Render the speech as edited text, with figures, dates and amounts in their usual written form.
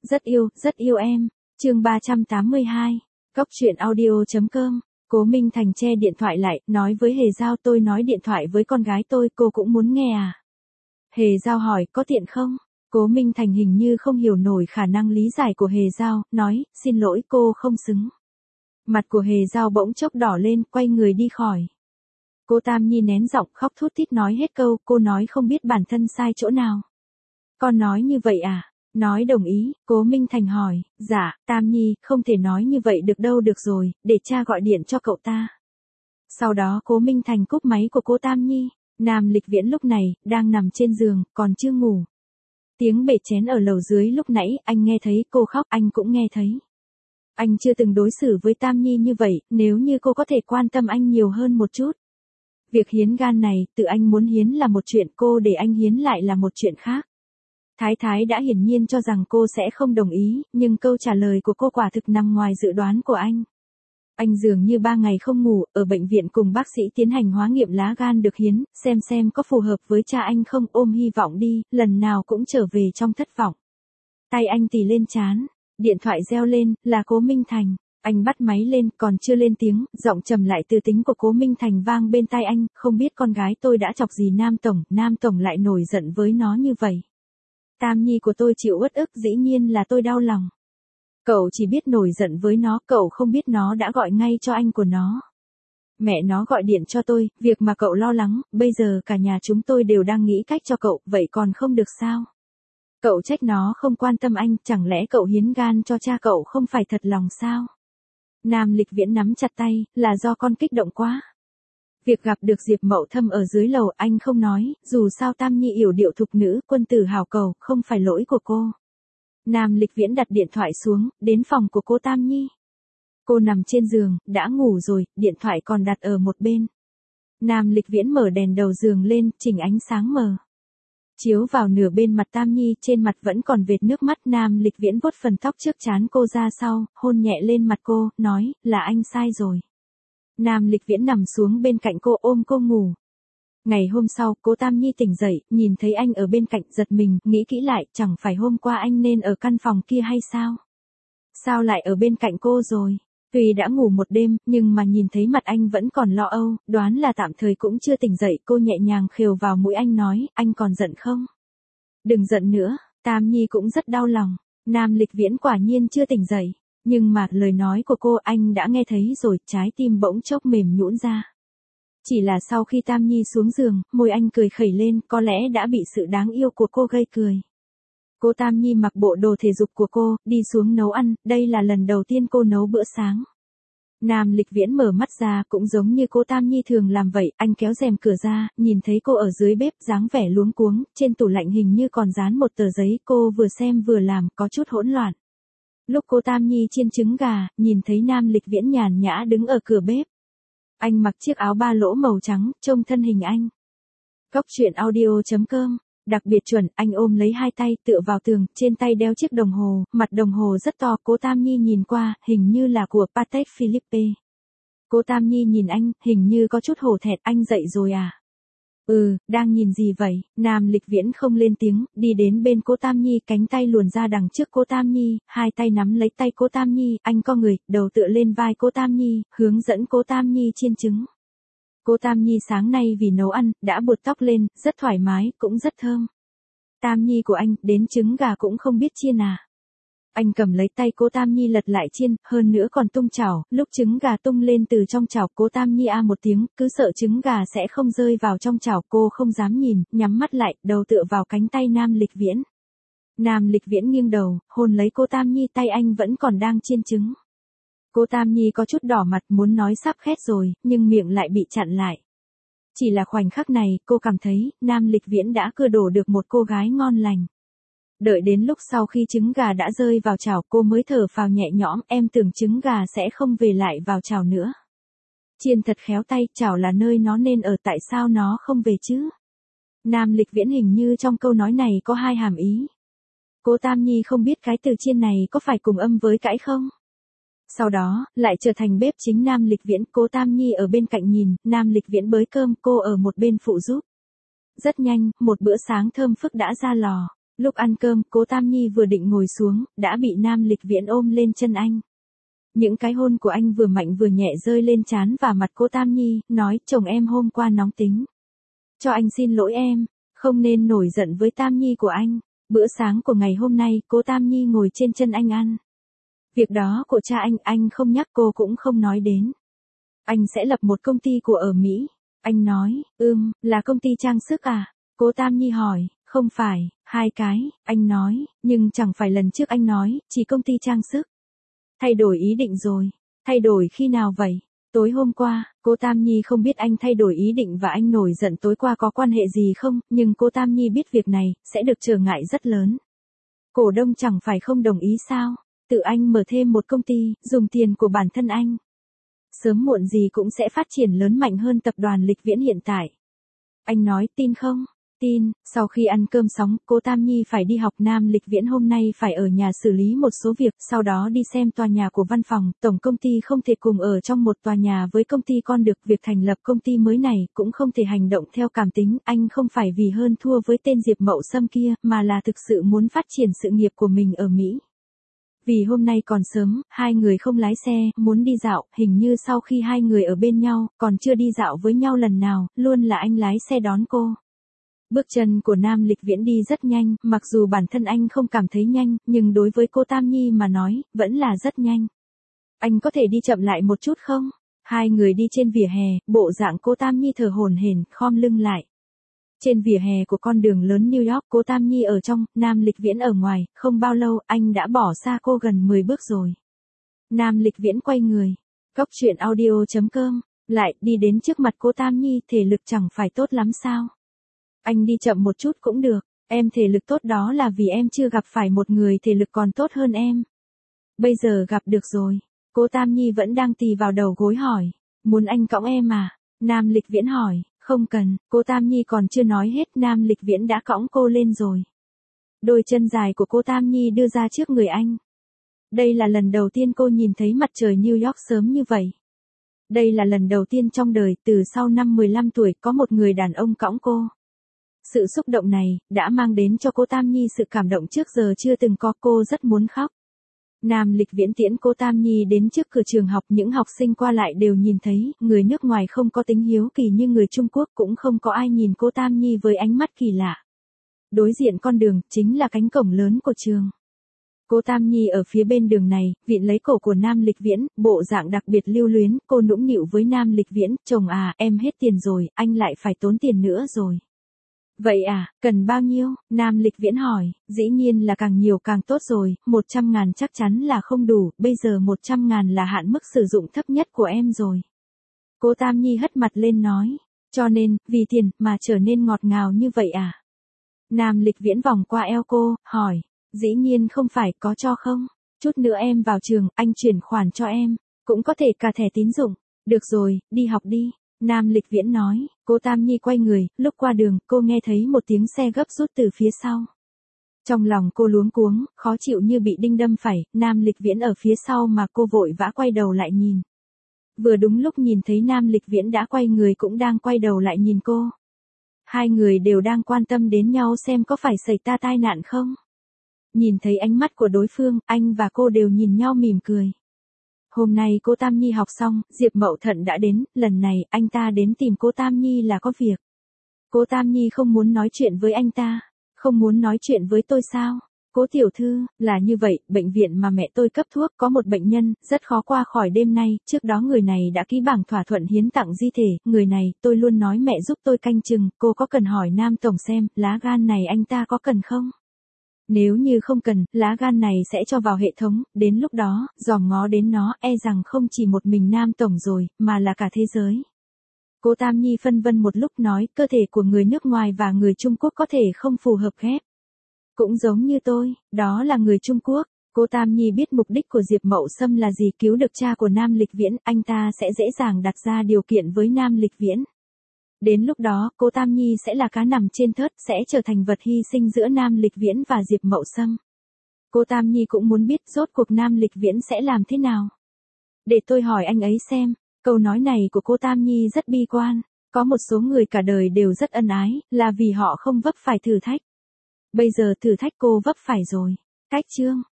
rất yêu em. Chương 382. Cốc truyện audio.com. Cố Minh Thành che điện thoại lại, nói với Hề Giao tôi nói điện thoại với con gái tôi, cô cũng muốn nghe à? Hề Giao hỏi, có tiện không? Cố Minh Thành hình như không hiểu nổi khả năng lý giải của Hề Giao, nói, xin lỗi cô không xứng. Mặt của Hề Giao bỗng chốc đỏ lên, quay người đi khỏi. Cô Tam Nhi nén giọng khóc thút thít nói hết câu, cô nói không biết bản thân sai chỗ nào. Con nói như vậy à? Nói đồng ý, Cố Minh Thành hỏi, dạ, Tam Nhi, không thể nói như vậy được đâu, được rồi, để cha gọi điện cho cậu ta. Sau đó Cố Minh Thành cúp máy của cô Tam Nhi. Nam Lịch Viễn lúc này, đang nằm trên giường, còn chưa ngủ. Tiếng bể chén ở lầu dưới lúc nãy, anh nghe thấy cô khóc, anh cũng nghe thấy. Anh chưa từng đối xử với Tam Nhi như vậy, nếu như cô có thể quan tâm anh nhiều hơn một chút. Việc hiến gan này, tự anh muốn hiến là một chuyện, cô để anh hiến lại là một chuyện khác. Thái Thái đã hiển nhiên cho rằng cô sẽ không đồng ý, nhưng câu trả lời của cô quả thực nằm ngoài dự đoán của anh. Anh dường như 3 ngày không ngủ, ở bệnh viện cùng bác sĩ tiến hành hóa nghiệm lá gan được hiến, xem có phù hợp với cha anh không, ôm hy vọng đi, lần nào cũng trở về trong thất vọng. Tay anh tì lên trán, điện thoại reo lên, là Cố Minh Thành. Anh bắt máy lên, còn chưa lên tiếng, giọng trầm lại từ tính của Cố Minh Thành vang bên tai anh, không biết con gái tôi đã chọc gì Nam Tổng lại nổi giận với nó như vậy. Tam Nhi của tôi chịu uất ức, dĩ nhiên là tôi đau lòng. Cậu chỉ biết nổi giận với nó, cậu không biết nó đã gọi ngay cho anh của nó. Mẹ nó gọi điện cho tôi, việc mà cậu lo lắng, bây giờ cả nhà chúng tôi đều đang nghĩ cách cho cậu, vậy còn không được sao? Cậu trách nó không quan tâm anh, chẳng lẽ cậu hiến gan cho cha cậu không phải thật lòng sao? Nam Lịch Viễn nắm chặt tay, là do con kích động quá. Việc gặp được Diệp Mậu Thâm ở dưới lầu anh không nói, dù sao Tam Nhi yểu điệu thục nữ, quân tử hào cầu, không phải lỗi của cô. Nam Lịch Viễn đặt điện thoại xuống, đến phòng của cô Tam Nhi. Cô nằm trên giường, đã ngủ rồi, điện thoại còn đặt ở một bên. Nam Lịch Viễn mở đèn đầu giường lên, chỉnh ánh sáng mờ. Chiếu vào nửa bên mặt Tam Nhi, trên mặt vẫn còn vệt nước mắt. Nam Lịch Viễn vuốt phần tóc trước trán cô ra sau, hôn nhẹ lên mặt cô, nói, là anh sai rồi. Nam Lịch Viễn nằm xuống bên cạnh cô, ôm cô ngủ. Ngày hôm sau, cô Tam Nhi tỉnh dậy, nhìn thấy anh ở bên cạnh, giật mình, nghĩ kỹ lại, chẳng phải hôm qua anh nên ở căn phòng kia hay sao? Sao lại ở bên cạnh cô rồi? Tuy đã ngủ một đêm, nhưng mà nhìn thấy mặt anh vẫn còn lo âu, đoán là tạm thời cũng chưa tỉnh dậy. Cô nhẹ nhàng khều vào mũi anh nói, anh còn giận không? Đừng giận nữa. Tam Nhi cũng rất đau lòng. Nam Lịch Viễn quả nhiên chưa tỉnh dậy. Nhưng mà lời nói của cô anh đã nghe thấy rồi, trái tim bỗng chốc mềm nhũn ra. Chỉ là sau khi Tam Nhi xuống giường, môi anh cười khẩy lên, có lẽ đã bị sự đáng yêu của cô gây cười. Cô Tam Nhi mặc bộ đồ thể dục của cô, đi xuống nấu ăn, đây là lần đầu tiên cô nấu bữa sáng. Nam Lịch Viễn mở mắt ra, cũng giống như cô Tam Nhi thường làm vậy, anh kéo rèm cửa ra, nhìn thấy cô ở dưới bếp, dáng vẻ luống cuống, trên tủ lạnh hình như còn dán một tờ giấy, cô vừa xem vừa làm, có chút hỗn loạn. Lúc cô Tam Nhi chiên trứng gà, nhìn thấy Nam Lịch Viễn nhàn nhã đứng ở cửa bếp. Anh mặc chiếc áo ba lỗ màu trắng, trông thân hình anh. Cốc truyện audio.com. Đặc biệt chuẩn, anh ôm lấy hai tay, tựa vào tường, trên tay đeo chiếc đồng hồ, mặt đồng hồ rất to. Cô Tam Nhi nhìn qua, hình như là của Patek Philippe. Cô Tam Nhi nhìn anh, hình như có chút hổ thẹn, anh dậy rồi à? Đang nhìn gì vậy? Nam Lịch Viễn không lên tiếng, đi đến bên cô Tam Nhi, cánh tay luồn ra đằng trước cô Tam Nhi, hai tay nắm lấy tay cô Tam Nhi, anh co người, đầu tựa lên vai cô Tam Nhi, hướng dẫn cô Tam Nhi chiên trứng. Cô Tam Nhi sáng nay vì nấu ăn, đã buột tóc lên, rất thoải mái, cũng rất thơm. Tam Nhi của anh, đến trứng gà cũng không biết chiên à? Anh cầm lấy tay cô Tam Nhi lật lại chiên, hơn nữa còn tung chảo, lúc trứng gà tung lên từ trong chảo, cô Tam Nhi a một tiếng, cứ sợ trứng gà sẽ không rơi vào trong chảo, cô không dám nhìn, nhắm mắt lại, đầu tựa vào cánh tay Nam Lịch Viễn. Nam Lịch Viễn nghiêng đầu, hôn lấy cô Tam Nhi, tay anh vẫn còn đang chiên trứng. Cô Tam Nhi có chút đỏ mặt, muốn nói sắp khét rồi, nhưng miệng lại bị chặn lại. Chỉ là khoảnh khắc này, cô cảm thấy, Nam Lịch Viễn đã cưa đổ được một cô gái ngon lành. Đợi đến lúc sau khi trứng gà đã rơi vào chảo, cô mới thở phào nhẹ nhõm, em tưởng trứng gà sẽ không về lại vào chảo nữa. Chiên thật khéo tay, chảo là nơi nó nên ở, tại sao nó không về chứ? Nam Lịch Viễn hình như trong câu nói này có hai hàm ý. Cô Tam Nhi không biết cái từ chiên này có phải cùng âm với cãi không? Sau đó, lại trở thành bếp chính Nam Lịch Viễn, cô Tam Nhi ở bên cạnh nhìn, Nam Lịch Viễn bới cơm, cô ở một bên phụ giúp. Rất nhanh, một bữa sáng thơm phức đã ra lò. Lúc ăn cơm, cố Tam Nhi vừa định ngồi xuống, đã bị Nam Lịch Viễn ôm lên chân anh. Những cái hôn của anh vừa mạnh vừa nhẹ rơi lên trán và mặt cố Tam Nhi, nói chồng em hôm qua nóng tính. Cho anh xin lỗi em, không nên nổi giận với Tam Nhi của anh. Bữa sáng của ngày hôm nay, cố Tam Nhi ngồi trên chân anh ăn. Việc đó của cha anh không nhắc cô cũng không nói đến. Anh sẽ lập một công ty của ở Mỹ. Anh nói, là công ty trang sức à? Cố Tam Nhi hỏi, không phải, 2 cái, anh nói, nhưng chẳng phải lần trước anh nói, chỉ công ty trang sức. Thay đổi ý định rồi. Thay đổi khi nào vậy? Tối hôm qua, cô Tam Nhi không biết anh thay đổi ý định và anh nổi giận tối qua có quan hệ gì không, nhưng cô Tam Nhi biết việc này, sẽ được trở ngại rất lớn. Cổ đông chẳng phải không đồng ý sao? Tự anh mở thêm một công ty, dùng tiền của bản thân anh. Sớm muộn gì cũng sẽ phát triển lớn mạnh hơn tập đoàn Lịch Viễn hiện tại. Anh nói tin không? Tin. Sau khi ăn cơm xong, cô Tam Nhi phải đi học. Nam Lịch Viễn hôm nay phải ở nhà xử lý một số việc, sau đó đi xem tòa nhà của văn phòng. Tổng công ty không thể cùng ở trong một tòa nhà với công ty con được. Việc thành lập công ty mới này cũng không thể hành động theo cảm tính. Anh không phải vì hơn thua với tên Diệp Mậu Sâm kia, mà là thực sự muốn phát triển sự nghiệp của mình ở Mỹ. Vì hôm nay còn sớm, 2 người không lái xe, muốn đi dạo, hình như sau khi 2 người ở bên nhau, còn chưa đi dạo với nhau lần nào, luôn là anh lái xe đón cô. Bước chân của Nam Lịch Viễn đi rất nhanh, mặc dù bản thân anh không cảm thấy nhanh, nhưng đối với cô Tam Nhi mà nói, vẫn là rất nhanh. Anh có thể đi chậm lại một chút không? 2 người đi trên vỉa hè, bộ dạng cô Tam Nhi thở hổn hển, khom lưng lại. Trên vỉa hè của con đường lớn New York, cô Tam Nhi ở trong, Nam Lịch Viễn ở ngoài, không bao lâu, anh đã bỏ xa cô gần 10 bước rồi. Nam Lịch Viễn quay người. Góc truyện audio.com, lại, đi đến trước mặt cô Tam Nhi, thể lực chẳng phải tốt lắm sao? Anh đi chậm một chút cũng được, em thể lực tốt đó là vì em chưa gặp phải một người thể lực còn tốt hơn em. Bây giờ gặp được rồi. Cô Tam Nhi vẫn đang tì vào đầu gối hỏi, muốn anh cõng em à? Nam Lịch Viễn hỏi, không cần, cô Tam Nhi còn chưa nói hết, Nam Lịch Viễn đã cõng cô lên rồi. Đôi chân dài của cô Tam Nhi đưa ra trước người anh. Đây là lần đầu tiên cô nhìn thấy mặt trời New York sớm như vậy. Đây là lần đầu tiên trong đời, từ sau năm 15 tuổi, có một người đàn ông cõng cô. Sự xúc động này, đã mang đến cho cô Tam Nhi sự cảm động trước giờ chưa từng có, cô rất muốn khóc. Nam Lịch Viễn tiễn cô Tam Nhi đến trước cửa trường học, những học sinh qua lại đều nhìn thấy, người nước ngoài không có tính hiếu kỳ như người Trung Quốc, cũng không có ai nhìn cô Tam Nhi với ánh mắt kỳ lạ. Đối diện con đường, chính là cánh cổng lớn của trường. Cô Tam Nhi ở phía bên đường này, vịn lấy cổ của Nam Lịch Viễn, bộ dạng đặc biệt lưu luyến, cô nũng nịu với Nam Lịch Viễn, chồng à, em hết tiền rồi, anh lại phải tốn tiền nữa rồi. Vậy à, cần bao nhiêu? Nam Lịch Viễn hỏi, dĩ nhiên là càng nhiều càng tốt rồi, 100.000 chắc chắn là không đủ, bây giờ 100.000 là hạn mức sử dụng thấp nhất của em rồi. Cô Tam Nhi hất mặt lên nói, cho nên, vì tiền, mà trở nên ngọt ngào như vậy à? Nam Lịch Viễn vòng qua eo cô, hỏi, dĩ nhiên không phải, có cho không? Chút nữa em vào trường, anh chuyển khoản cho em, cũng có thể cả thẻ tín dụng. Được rồi, đi học đi. Nam Lịch Viễn nói, cô Tam Nhi quay người, lúc qua đường, cô nghe thấy một tiếng xe gấp rút từ phía sau. Trong lòng cô luống cuống, khó chịu như bị đinh đâm phải, Nam Lịch Viễn ở phía sau mà cô vội vã quay đầu lại nhìn. Vừa đúng lúc nhìn thấy Nam Lịch Viễn đã quay người cũng đang quay đầu lại nhìn cô. 2 người đều đang quan tâm đến nhau xem có phải xảy ra tai nạn không. Nhìn thấy ánh mắt của đối phương, anh và cô đều nhìn nhau mỉm cười. Hôm nay cô Tam Nhi học xong, Diệp Mậu Thận đã đến, lần này, anh ta đến tìm cô Tam Nhi là có việc. Cô Tam Nhi không muốn nói chuyện với anh ta. Không muốn nói chuyện với tôi sao? Cố tiểu thư, là như vậy, bệnh viện mà mẹ tôi cấp thuốc, có một bệnh nhân, rất khó qua khỏi đêm nay, trước đó người này đã ký bảng thỏa thuận hiến tặng di thể, người này, tôi luôn nói mẹ giúp tôi canh chừng, cô có cần hỏi Nam Tổng xem, lá gan này anh ta có cần không? Nếu như không cần, lá gan này sẽ cho vào hệ thống, đến lúc đó, dòm ngó đến nó, e rằng không chỉ một mình Nam Tổng rồi, mà là cả thế giới. Cô Tam Nhi phân vân một lúc nói, cơ thể của người nước ngoài và người Trung Quốc có thể không phù hợp ghép. Cũng giống như tôi, đó là người Trung Quốc. Cô Tam Nhi biết mục đích của Diệp Mậu Sâm là gì, cứu được cha của Nam Lịch Viễn, anh ta sẽ dễ dàng đặt ra điều kiện với Nam Lịch Viễn. Đến lúc đó, cô Tam Nhi sẽ là cá nằm trên thớt, sẽ trở thành vật hy sinh giữa Nam Lịch Viễn và Diệp Mậu Sâm. Cô Tam Nhi cũng muốn biết rốt cuộc Nam Lịch Viễn sẽ làm thế nào. Để tôi hỏi anh ấy xem, câu nói này của cô Tam Nhi rất bi quan. Có một số người cả đời đều rất ân ái, là vì họ không vấp phải thử thách. Bây giờ thử thách cô vấp phải rồi. Cách chương.